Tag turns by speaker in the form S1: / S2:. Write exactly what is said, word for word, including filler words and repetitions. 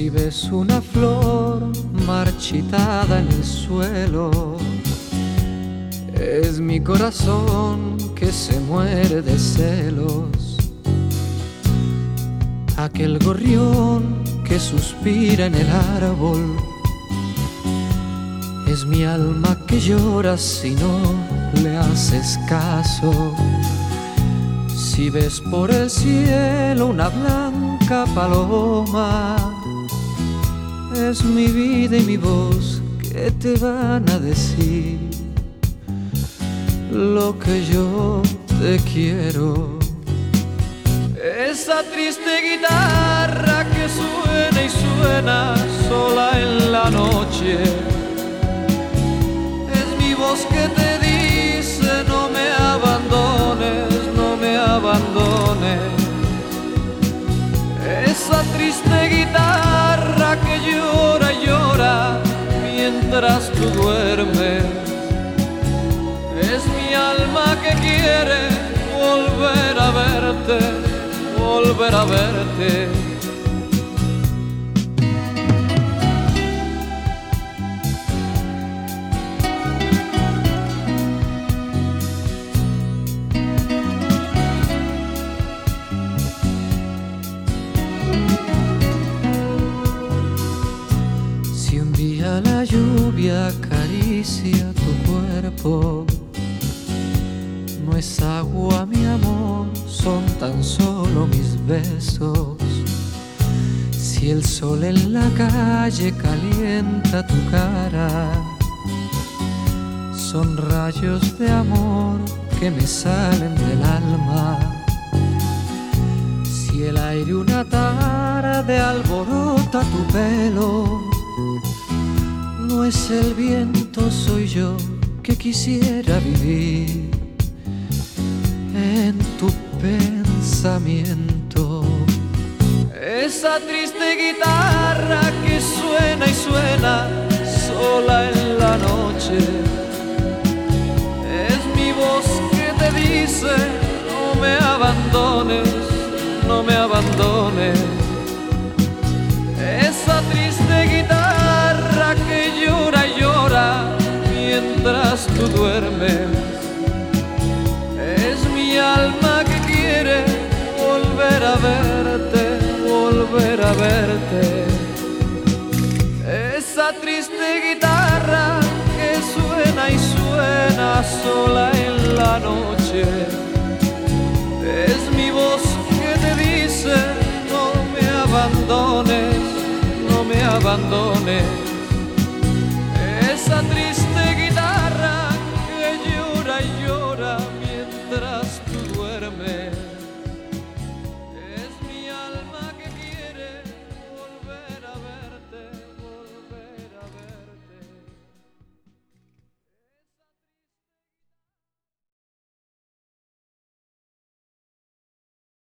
S1: Si ves una flor marchitada en el suelo, es mi corazón que se muere de celos. Aquel gorrión que suspira en el árbol, es mi alma que llora si no le haces caso. Si ves por el cielo una blanca paloma, es mi vida y mi voz que te van a decir lo que yo te quiero. Esa triste guitarra que suena y suena sola en la noche, es mi voz que te dice no me abandones, no me abandones. Esa triste guitarra que llora y llora mientras tú duermes, es mi alma que quiere volver a verte, volver a verte. Si un día la lluvia acaricia tu cuerpo, no es agua, mi amor, son tan solo mis besos. Si el sol en la calle calienta tu cara, son rayos de amor que me salen del alma. Si el aire una tarde alborota tu pelo, no es el viento, soy yo que quisiera vivir en tu pensamiento. Esa triste guitarra que suena y suena sola en la noche, es mi voz que te dice no me abandones, no me abandones. Esa triste guitarra que llora y llora mientras tú duermes, es mi alma que quiere volver a verte, volver a verte. Esa triste guitarra que suena y suena sola en la noche,